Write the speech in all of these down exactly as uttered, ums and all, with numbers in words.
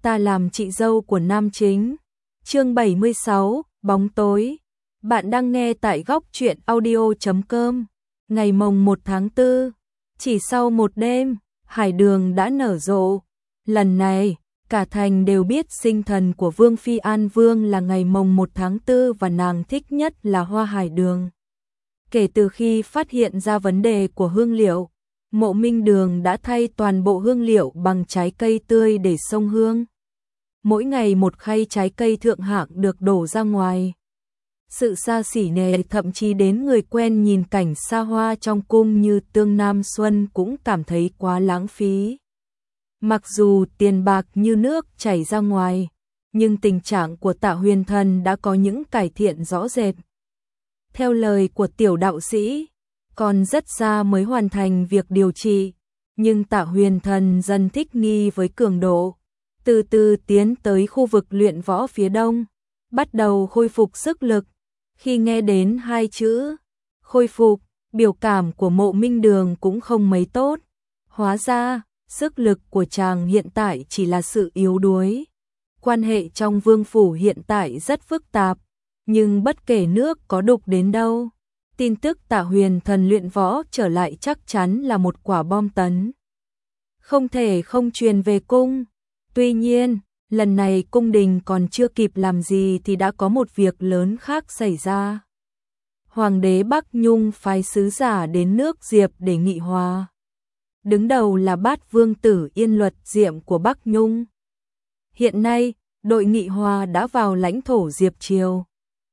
ta làm chị dâu của nam chính. Chương bảy mươi sáu, bóng tối. Bạn đang nghe tại góc truyện audio chấm com. Ngày mồng một tháng tư, chỉ sau một đêm, hải đường đã nở rộ. Lần này, cả thành đều biết sinh thần của Vương Phi An Vương là ngày mồng một tháng tư và nàng thích nhất là hoa hải đường. Kể từ khi phát hiện ra vấn đề của hương liệu, Mộ Minh Đường đã thay toàn bộ hương liệu bằng trái cây tươi để xông hương. Mỗi ngày một khay trái cây thượng hạng được đổ ra ngoài. Sự xa xỉ này thậm chí đến người quen nhìn cảnh xa hoa trong cung như Tương Nam Xuân cũng cảm thấy quá lãng phí. Mặc dù tiền bạc như nước chảy ra ngoài, nhưng tình trạng của Tạ Huyền Thần đã có những cải thiện rõ rệt. Theo lời của tiểu đạo sĩ, còn rất xa mới hoàn thành việc điều trị, nhưng Tạ Huyền Thần dần thích nghi với cường độ, từ từ tiến tới khu vực luyện võ phía đông, bắt đầu khôi phục sức lực. Khi nghe đến hai chữ khôi phục, biểu cảm của Mộ Minh Đường cũng không mấy tốt. Hóa ra, sức lực của chàng hiện tại chỉ là sự yếu đuối. Quan hệ trong vương phủ hiện tại rất phức tạp, nhưng bất kể nước có đục đến đâu, tin tức Tạ Huyền Thần luyện võ trở lại chắc chắn là một quả bom tấn. Không thể không truyền về cung. Tuy nhiên, lần này cung đình còn chưa kịp làm gì thì đã có một việc lớn khác xảy ra. Hoàng đế Bắc Nhung phái sứ giả đến nước Diệp để nghị hòa. Đứng đầu là Bát Vương tử Yên Luật Diệm của Bắc Nhung. Hiện nay, đội nghị hòa đã vào lãnh thổ Diệp Triều.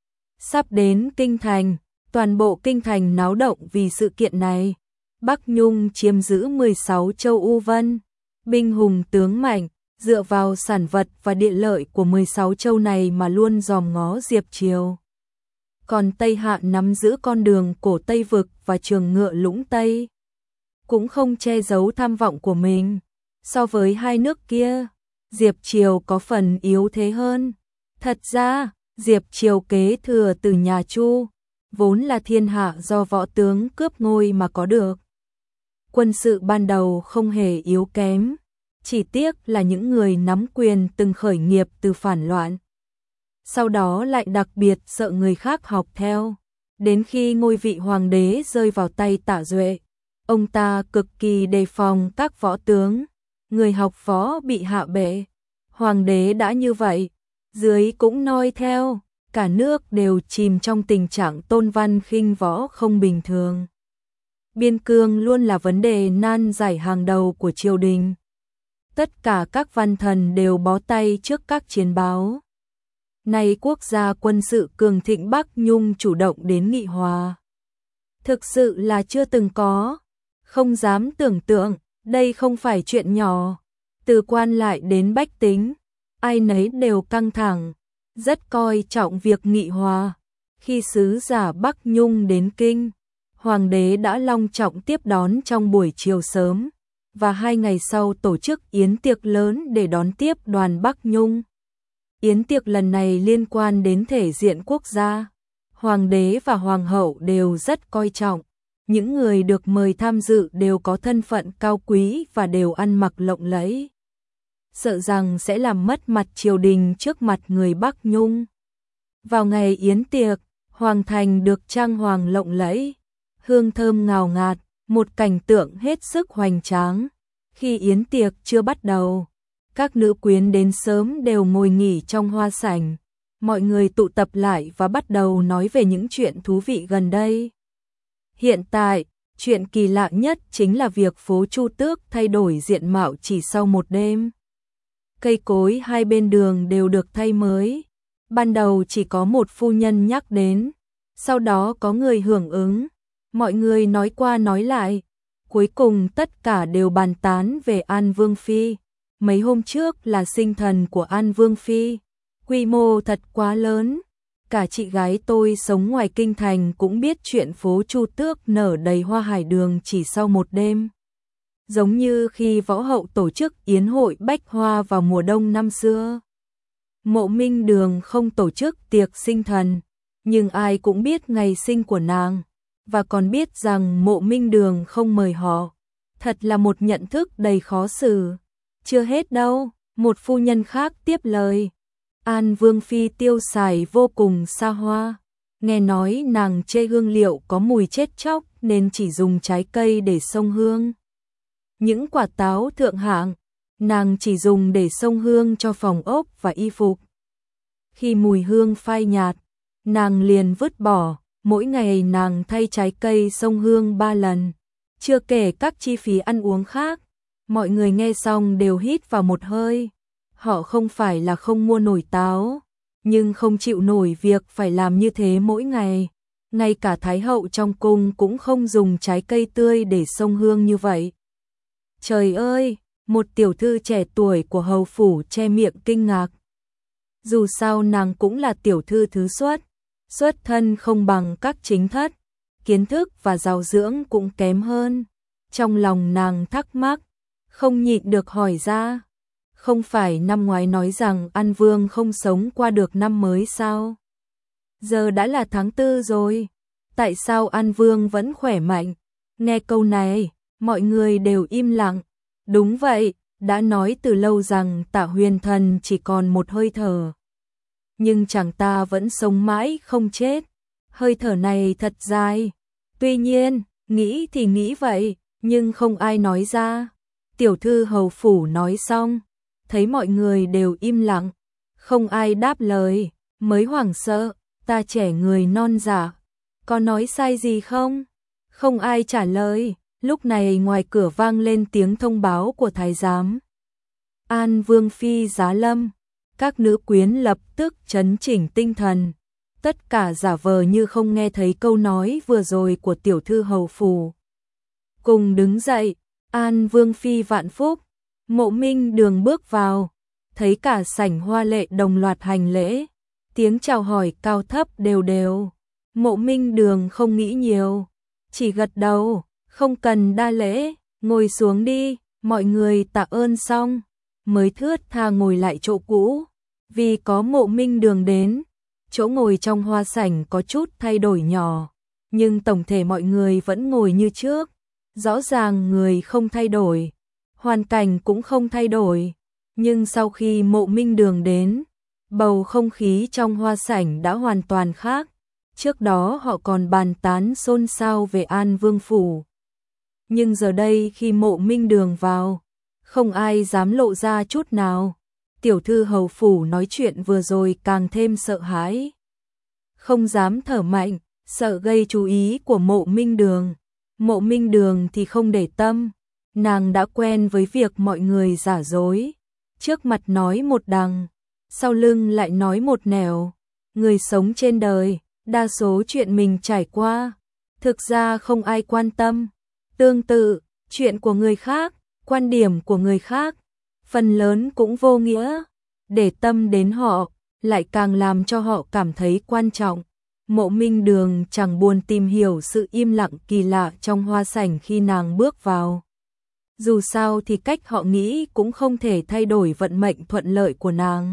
Sắp đến kinh thành, toàn bộ kinh thành náo động vì sự kiện này. Bắc Nhung chiếm giữ mười sáu châu U Vân, binh hùng tướng mạnh, dựa vào sản vật và địa lợi của mười sáu châu này mà luôn dòm ngó Diệp Triều. Còn Tây Hạ nắm giữ con đường cổ Tây Vực và trường ngựa Lũng Tây, cũng không che giấu tham vọng của mình. So với hai nước kia, Diệp Triều có phần yếu thế hơn. Thật ra, Diệp Triều kế thừa từ nhà Chu, vốn là thiên hạ do võ tướng cướp ngôi mà có được. Quân sự ban đầu không hề yếu kém, chỉ tiếc là những người nắm quyền từng khởi nghiệp từ phản loạn. Sau đó lại đặc biệt sợ người khác học theo. Đến khi ngôi vị hoàng đế rơi vào tay Tạ Duệ, ông ta cực kỳ đề phòng các võ tướng, người học võ bị hạ bệ. Hoàng đế đã như vậy, dưới cũng noi theo, cả nước đều chìm trong tình trạng tôn văn khinh võ không bình thường. Biên cương luôn là vấn đề nan giải hàng đầu của triều đình. Tất cả các văn thần đều bó tay trước các chiến báo. Nay quốc gia quân sự cường thịnh Bắc Nhung chủ động đến nghị hòa. Thực sự là chưa từng có, không dám tưởng tượng, đây không phải chuyện nhỏ. Từ quan lại đến bách tính, ai nấy đều căng thẳng, rất coi trọng việc nghị hòa. Khi sứ giả Bắc Nhung đến kinh, hoàng đế đã long trọng tiếp đón trong buổi chiều sớm, và hai ngày sau tổ chức yến tiệc lớn để đón tiếp đoàn Bắc Nhung. Yến tiệc lần này liên quan đến thể diện quốc gia. Hoàng đế và hoàng hậu đều rất coi trọng. Những người được mời tham dự đều có thân phận cao quý và đều ăn mặc lộng lẫy. Sợ rằng sẽ làm mất mặt triều đình trước mặt người Bắc Nhung. Vào ngày yến tiệc, hoàng thành được trang hoàng lộng lẫy, hương thơm ngào ngạt, một cảnh tượng hết sức hoành tráng. Khi yến tiệc chưa bắt đầu, các nữ quyến đến sớm đều ngồi nghỉ trong hoa sảnh. Mọi người tụ tập lại và bắt đầu nói về những chuyện thú vị gần đây. Hiện tại, chuyện kỳ lạ nhất chính là việc phố Chu Tước thay đổi diện mạo chỉ sau một đêm. Cây cối hai bên đường đều được thay mới. Ban đầu chỉ có một phu nhân nhắc đến, sau đó có người hưởng ứng. Mọi người nói qua nói lại, cuối cùng tất cả đều bàn tán về An Vương Phi. Mấy hôm trước là sinh thần của An Vương Phi, quy mô thật quá lớn. Cả chị gái tôi sống ngoài kinh thành cũng biết chuyện phố Chu Tước nở đầy hoa hải đường chỉ sau một đêm. Giống như khi võ hậu tổ chức yến hội bách hoa vào mùa đông năm xưa. Mộ Minh Đường không tổ chức tiệc sinh thần, nhưng ai cũng biết ngày sinh của nàng, và còn biết rằng Mộ Minh Đường không mời họ. Thật là một nhận thức đầy khó xử. Chưa hết đâu, Một phu nhân khác tiếp lời. An Vương Phi tiêu xài vô cùng xa hoa. Nghe nói nàng chê hương liệu có mùi chết chóc nên chỉ dùng trái cây để xông hương. Những quả táo thượng hạng, nàng chỉ dùng để xông hương cho phòng ốc và y phục. Khi mùi hương phai nhạt, nàng liền vứt bỏ, mỗi ngày nàng thay trái cây xông hương ba lần, chưa kể các chi phí ăn uống khác. Mọi người nghe xong đều hít vào một hơi. Họ không phải là không mua nổi táo, nhưng không chịu nổi việc phải làm như thế mỗi ngày. Ngay cả Thái hậu trong cung cũng không dùng trái cây tươi để xông hương như vậy. Trời ơi, một tiểu thư trẻ tuổi của hầu phủ che miệng kinh ngạc. Dù sao nàng cũng là tiểu thư thứ xuất, xuất thân không bằng các chính thất, kiến thức và giáo dưỡng cũng kém hơn. Trong lòng nàng thắc mắc, không nhịn được hỏi ra. Không phải năm ngoái nói rằng An Vương không sống qua được năm mới sao? Giờ đã là tháng tư rồi, tại sao An Vương vẫn khỏe mạnh? Nghe câu này, mọi người đều im lặng. Đúng vậy, đã nói từ lâu rằng Tạ Huyền Thần chỉ còn một hơi thở. Nhưng chàng ta vẫn sống mãi không chết. Hơi thở này thật dài. Tuy nhiên, nghĩ thì nghĩ vậy, nhưng không ai nói ra. Tiểu thư hầu phủ nói xong, thấy mọi người đều im lặng, không ai đáp lời, mới hoảng sợ. Ta trẻ người non dạ, có nói sai gì không? Không ai trả lời. Lúc này ngoài cửa vang lên tiếng thông báo của thái giám. An Vương Phi giá lâm. Các nữ quyến lập tức trấn chỉnh tinh thần, tất cả giả vờ như không nghe thấy câu nói vừa rồi của tiểu thư hầu phủ. Cùng đứng dậy. An Vương Phi vạn phúc. Mộ Minh Đường bước vào, thấy cả sảnh hoa lệ đồng loạt hành lễ, tiếng chào hỏi cao thấp đều đều. Mộ Minh Đường không nghĩ nhiều, chỉ gật đầu, không cần đa lễ, ngồi xuống đi. Mọi người tạ ơn xong, mới thướt tha ngồi lại chỗ cũ. Vì có Mộ Minh Đường đến, chỗ ngồi trong hoa sảnh có chút thay đổi nhỏ, nhưng tổng thể mọi người vẫn ngồi như trước. Rõ ràng người không thay đổi, hoàn cảnh cũng không thay đổi, nhưng sau khi Mộ Minh Đường đến, bầu không khí trong hoa sảnh đã hoàn toàn khác. Trước đó họ còn bàn tán xôn xao về An Vương phủ, nhưng giờ đây khi Mộ Minh Đường vào, không ai dám lộ ra chút nào. Tiểu thư hầu phủ nói chuyện vừa rồi càng thêm sợ hãi, không dám thở mạnh, sợ gây chú ý của Mộ Minh Đường. Mộ Minh Đường thì không để tâm, nàng đã quen với việc mọi người giả dối, trước mặt nói một đằng, sau lưng lại nói một nẻo. Người sống trên đời, đa số chuyện mình trải qua, thực ra không ai quan tâm. Tương tự, chuyện của người khác, quan điểm của người khác, phần lớn cũng vô nghĩa. Để tâm đến họ, lại càng làm cho họ cảm thấy quan trọng. Mộ Minh Đường chẳng buồn tìm hiểu sự im lặng kỳ lạ trong hoa sảnh khi nàng bước vào. Dù sao thì cách họ nghĩ cũng không thể thay đổi vận mệnh thuận lợi của nàng.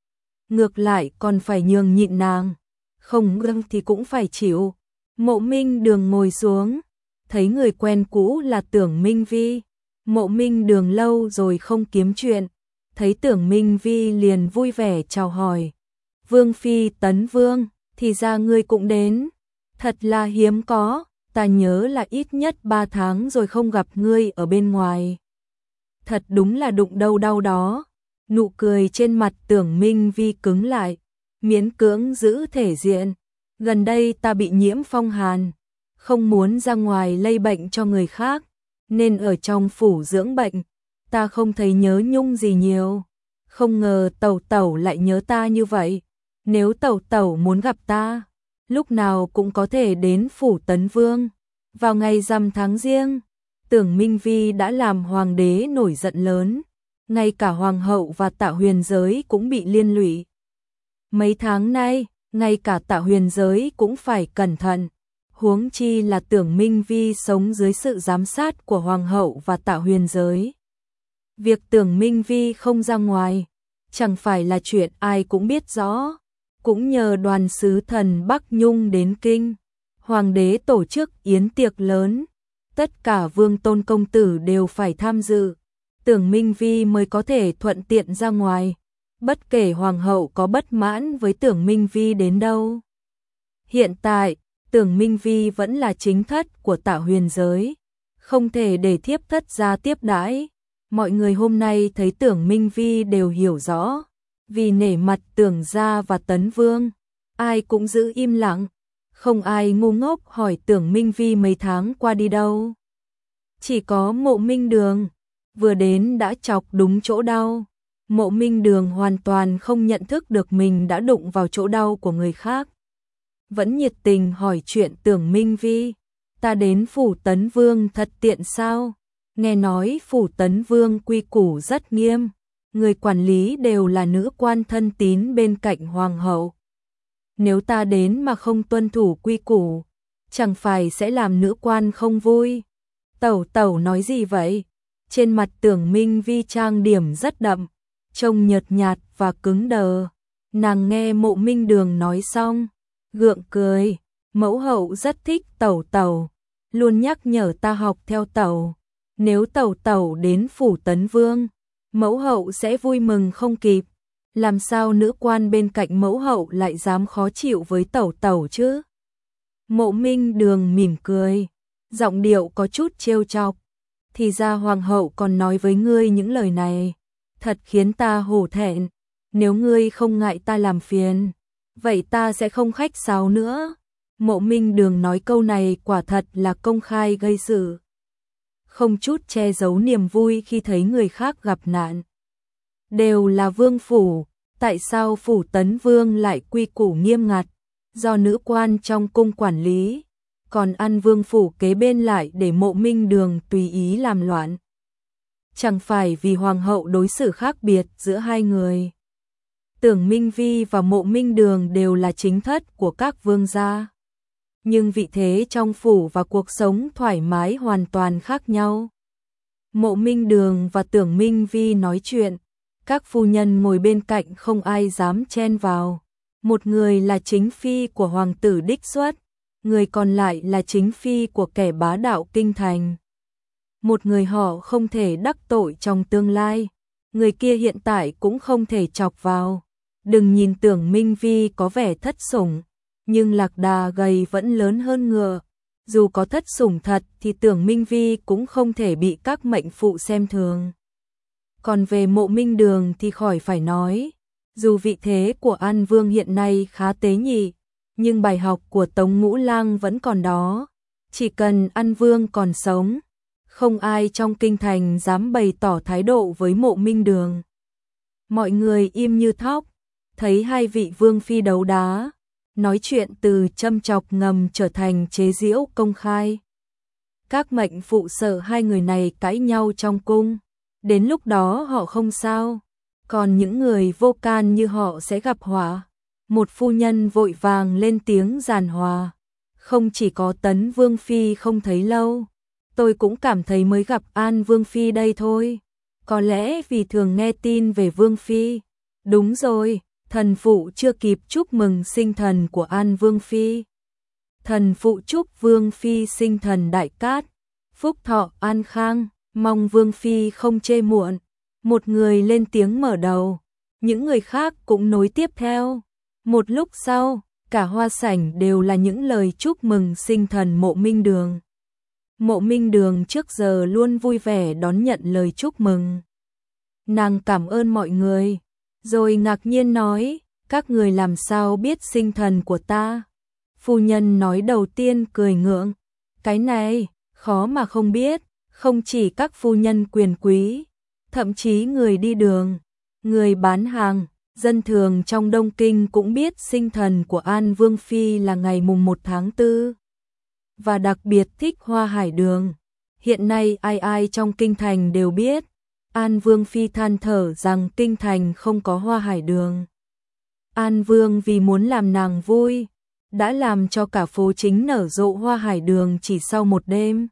Ngược lại còn phải nhường nhịn nàng, không gương thì cũng phải chịu. Mộ Minh Đường ngồi xuống, thấy người quen cũ là Tưởng Minh Vi. Mộ Minh Đường lâu rồi không kiếm chuyện, thấy Tưởng Minh Vi liền vui vẻ chào hỏi. Vương Phi Tấn Vương, thì ra ngươi cũng đến, thật là hiếm có, ta nhớ là ít nhất ba tháng rồi không gặp ngươi ở bên ngoài. Thật đúng là đụng đâu đau đó. Nụ cười trên mặt Tưởng Minh Vi cứng lại, miễn cưỡng giữ thể diện. Gần đây ta bị nhiễm phong hàn, không muốn ra ngoài lây bệnh cho người khác, nên ở trong phủ dưỡng bệnh. Ta không thấy nhớ nhung gì nhiều, không ngờ Tẩu Tẩu lại nhớ ta như vậy. Nếu Tẩu Tẩu muốn gặp ta, lúc nào cũng có thể đến phủ Tấn Vương. Vào ngày rằm tháng Giêng, Tưởng Minh Vi đã làm hoàng đế nổi giận lớn, ngay cả hoàng hậu và Tạ Huyền Giới cũng bị liên lụy. Mấy tháng nay, ngay cả Tạ Huyền Giới cũng phải cẩn thận, huống chi là Tưởng Minh Vi sống dưới sự giám sát của hoàng hậu và Tạ Huyền Giới. Việc Tưởng Minh Vi không ra ngoài, chẳng phải là chuyện ai cũng biết rõ. Cũng nhờ đoàn sứ thần Bắc Nhung đến kinh, hoàng đế tổ chức yến tiệc lớn, tất cả vương tôn công tử đều phải tham dự. Tưởng Minh Vi mới có thể thuận tiện ra ngoài, bất kể hoàng hậu có bất mãn với Tưởng Minh Vi đến đâu. Hiện tại, Tưởng Minh Vi vẫn là chính thất của Tạ Huyền giới, không thể để thiếp thất ra tiếp đãi. Mọi người hôm nay thấy Tưởng Minh Vi đều hiểu rõ, vì nể mặt Tưởng gia và Tấn Vương, ai cũng giữ im lặng, không ai ngu ngốc hỏi Tưởng Minh Vi mấy tháng qua đi đâu. Chỉ có Mộ Minh Đường, vừa đến đã chọc đúng chỗ đau. Mộ Minh Đường hoàn toàn không nhận thức được mình đã đụng vào chỗ đau của người khác. Vẫn nhiệt tình hỏi chuyện Tưởng Minh Vi, ta đến phủ Tấn Vương thật tiện sao? Nghe nói phủ Tấn Vương quy củ rất nghiêm, người quản lý đều là nữ quan thân tín bên cạnh hoàng hậu. Nếu ta đến mà không tuân thủ quy củ, chẳng phải sẽ làm nữ quan không vui. Tẩu tẩu nói gì vậy? Trên mặt Tưởng Minh Vi trang điểm rất đậm, trông nhợt nhạt và cứng đờ. Nàng nghe Mộ Minh Đường nói xong, gượng cười, mẫu hậu rất thích tẩu tẩu, luôn nhắc nhở ta học theo tẩu. Nếu tẩu tẩu đến phủ Tấn Vương, mẫu hậu sẽ vui mừng không kịp. Làm sao nữ quan bên cạnh mẫu hậu lại dám khó chịu với tẩu tẩu chứ? Mộ Minh Đường mỉm cười, giọng điệu có chút trêu chọc. Thì ra hoàng hậu còn nói với ngươi những lời này, thật khiến ta hổ thẹn. Nếu ngươi không ngại ta làm phiền, vậy ta sẽ không khách sáo nữa. Mộ Minh Đường nói câu này quả thật là công khai gây sự, không chút che giấu niềm vui khi thấy người khác gặp nạn. Đều là vương phủ, tại sao phủ Tấn Vương lại quy củ nghiêm ngặt, do nữ quan trong cung quản lý, còn An Vương phủ kế bên lại để Mộ Minh Đường tùy ý làm loạn. Chẳng phải vì hoàng hậu đối xử khác biệt giữa hai người. Tưởng Minh Vi và Mộ Minh Đường đều là chính thất của các vương gia, nhưng vị thế trong phủ và cuộc sống thoải mái hoàn toàn khác nhau. Mộ Minh Đường và Tưởng Minh Vi nói chuyện, các phu nhân ngồi bên cạnh không ai dám chen vào. Một người là chính phi của hoàng tử đích xuất, người còn lại là chính phi của kẻ bá đạo kinh thành. Một người họ không thể đắc tội trong tương lai, người kia hiện tại cũng không thể chọc vào. Đừng nhìn Tưởng Minh Vi có vẻ thất sủng, nhưng lạc đà gầy vẫn lớn hơn ngựa. Dù có thất sủng thật thì Tưởng Minh Vi cũng không thể bị các mệnh phụ xem thường. Còn về Mộ Minh Đường thì khỏi phải nói, dù vị thế của An Vương hiện nay khá tế nhị, nhưng bài học của Tống Ngũ Lang vẫn còn đó. Chỉ cần An Vương còn sống, không ai trong kinh thành dám bày tỏ thái độ với Mộ Minh Đường. Mọi người im như thóc, thấy hai vị vương phi đấu đá, nói chuyện từ châm chọc ngầm trở thành chế giễu công khai. Các mệnh phụ sợ hai người này cãi nhau trong cung, đến lúc đó họ không sao, còn những người vô can như họ sẽ gặp họa. Một phu nhân vội vàng lên tiếng giàn hòa, không chỉ có Tấn Vương phi không thấy lâu, tôi cũng cảm thấy mới gặp An Vương phi đây thôi. Có lẽ vì thường nghe tin về Vương phi. Đúng rồi, thần phụ chưa kịp chúc mừng sinh thần của An Vương phi. Thần phụ chúc Vương phi sinh thần đại cát, phúc thọ an khang, mong Vương phi không chê muộn. Một người lên tiếng mở đầu, những người khác cũng nối tiếp theo. Một lúc sau, cả hoa sảnh đều là những lời chúc mừng sinh thần Mộ Minh Đường. Mộ Minh Đường trước giờ luôn vui vẻ đón nhận lời chúc mừng. Nàng cảm ơn mọi người, rồi ngạc nhiên nói, các người làm sao biết sinh thần của ta? Phu nhân nói đầu tiên cười ngượng, cái này, khó mà không biết, không chỉ các phu nhân quyền quý, thậm chí người đi đường, người bán hàng, dân thường trong Đông Kinh cũng biết sinh thần của An Vương phi là ngày mùng một tháng tư. Và đặc biệt thích hoa hải đường. Hiện nay ai ai trong kinh thành đều biết, An Vương phi than thở rằng kinh thành không có hoa hải đường. An Vương vì muốn làm nàng vui, đã làm cho cả phố chính nở rộ hoa hải đường chỉ sau một đêm.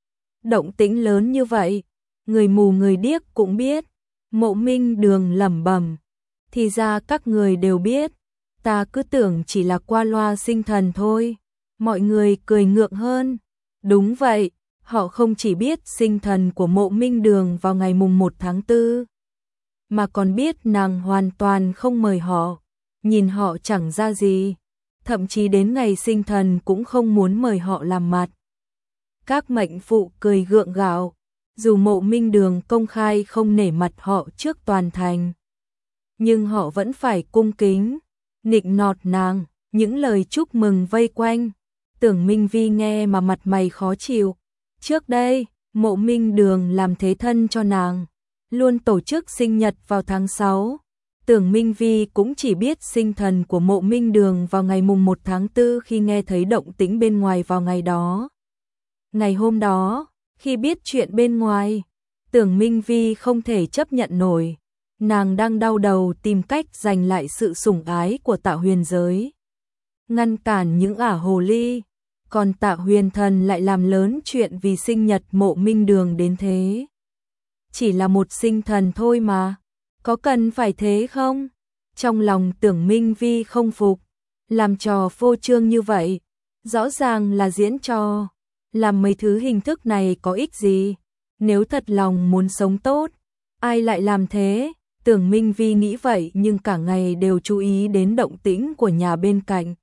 Động tĩnh lớn như vậy, người mù người điếc cũng biết. Mộ Minh Đường lẩm bẩm, thì ra các người đều biết, ta cứ tưởng chỉ là qua loa sinh thần thôi. Mọi người cười ngượng hơn. Đúng vậy, Họ không chỉ biết sinh thần của Mộ Minh Đường vào ngày mùng một tháng tư, mà còn biết nàng hoàn toàn không mời họ, nhìn họ chẳng ra gì, thậm chí đến ngày sinh thần cũng không muốn mời họ làm mặt. Các mệnh phụ cười gượng gạo, dù Mộ Minh Đường công khai không nể mặt họ trước toàn thành, nhưng họ vẫn phải cung kính, nịnh nọt nàng, những lời chúc mừng vây quanh. Tưởng Minh Vi nghe mà mặt mày khó chịu. Trước đây, Mộ Minh Đường làm thế thân cho nàng, luôn tổ chức sinh nhật vào tháng sáu. Tưởng Minh Vi cũng chỉ biết sinh thần của Mộ Minh Đường vào ngày mùng một tháng tư khi nghe thấy động tĩnh bên ngoài vào ngày đó. Ngày hôm đó, khi biết chuyện bên ngoài, Tưởng Minh Vi không thể chấp nhận nổi. Nàng đang đau đầu tìm cách giành lại sự sủng ái của Tạ Huyền Giới, ngăn cản những ả hồ ly, còn Tạ Huyền Thần lại làm lớn chuyện vì sinh nhật Mộ Minh Đường đến thế. Chỉ là một sinh thần thôi mà, có cần phải thế không? Trong lòng Tưởng Minh Vi không phục, làm trò phô trương như vậy, rõ ràng là diễn trò, làm mấy thứ hình thức này có ích gì? Nếu thật lòng muốn sống tốt, ai lại làm thế? Tưởng Minh Vi nghĩ vậy nhưng cả ngày đều chú ý đến động tĩnh của nhà bên cạnh.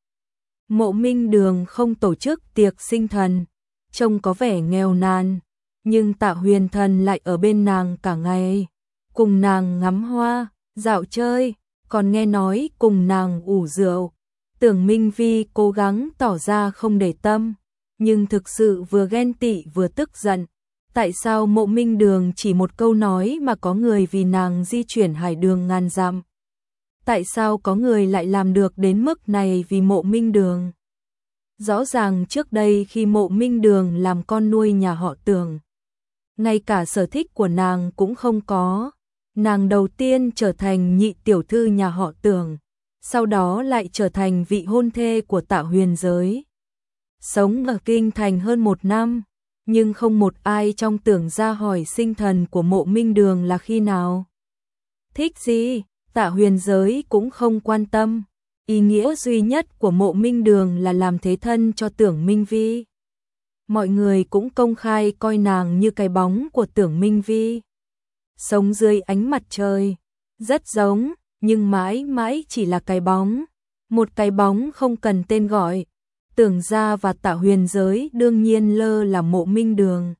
Mộ Minh Đường không tổ chức tiệc sinh thần, trông có vẻ nghèo nàn, nhưng Tạ Huyền Thần lại ở bên nàng cả ngày, cùng nàng ngắm hoa, dạo chơi, còn nghe nói cùng nàng ủ rượu. Tưởng Minh Vi cố gắng tỏ ra không để tâm, nhưng thực sự vừa ghen tị vừa tức giận. Tại sao Mộ Minh Đường chỉ một câu nói mà có người vì nàng di chuyển hải đường ngàn dặm? Tại sao có người lại làm được đến mức này vì Mộ Minh Đường? Rõ ràng trước đây khi Mộ Minh Đường làm con nuôi nhà họ Tưởng, ngay cả sở thích của nàng cũng không có. Nàng đầu tiên trở thành nhị tiểu thư nhà họ Tưởng, sau đó lại trở thành vị hôn thê của Tạ Huyền Giới. Sống ở kinh thành hơn một năm, nhưng không một ai trong Tưởng gia hỏi sinh thần của Mộ Minh Đường là khi nào, thích gì. Tạ Huyền Giới cũng không quan tâm, ý nghĩa duy nhất của Mộ Minh Đường là làm thế thân cho Tưởng Minh Vi. Mọi người cũng công khai coi nàng như cái bóng của Tưởng Minh Vi, sống dưới ánh mặt trời, rất giống, nhưng mãi mãi chỉ là cái bóng, một cái bóng không cần tên gọi. Tưởng gia và Tạ Huyền Giới đương nhiên lơ là Mộ Minh Đường.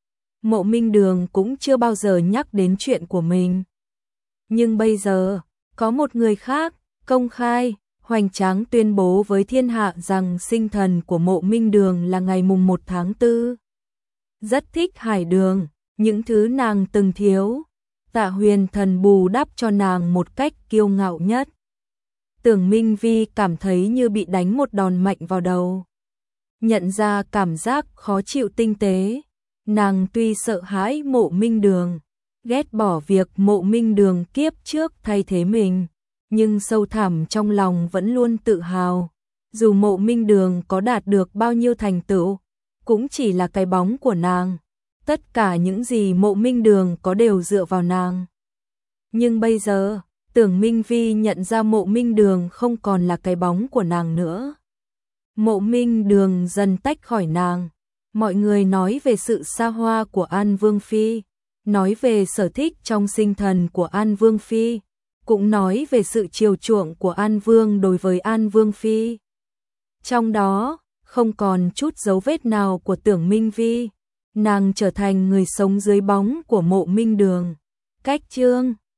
Mộ Minh Đường cũng chưa bao giờ nhắc đến chuyện của mình. Nhưng bây giờ, có một người khác, công khai, hoành tráng tuyên bố với thiên hạ rằng sinh thần của Mộ Minh Đường là ngày mùng một tháng tư. Rất thích hải đường, những thứ nàng từng thiếu, Tạ Huyền Thần bù đắp cho nàng một cách kiêu ngạo nhất. Tưởng Minh Vi cảm thấy như bị đánh một đòn mạnh vào đầu. Nhận ra cảm giác khó chịu tinh tế, nàng tuy sợ hãi Mộ Minh Đường, ghét bỏ việc Mộ Minh Đường kiếp trước thay thế mình, nhưng sâu thẳm trong lòng vẫn luôn tự hào. Dù Mộ Minh Đường có đạt được bao nhiêu thành tựu, cũng chỉ là cái bóng của nàng. Tất cả những gì Mộ Minh Đường có đều dựa vào nàng. Nhưng bây giờ, Tưởng Minh Vi nhận ra Mộ Minh Đường không còn là cái bóng của nàng nữa. Mộ Minh Đường dần tách khỏi nàng. Mọi người nói về sự xa hoa của An Vương Phi, nói về sở thích trong sinh thần của An Vương Phi, cũng nói về sự chiều chuộng của An Vương đối với An Vương Phi. Trong đó, không còn chút dấu vết nào của Tưởng Minh Vi. Nàng trở thành người sống dưới bóng của Mộ Minh Đường. Cách chương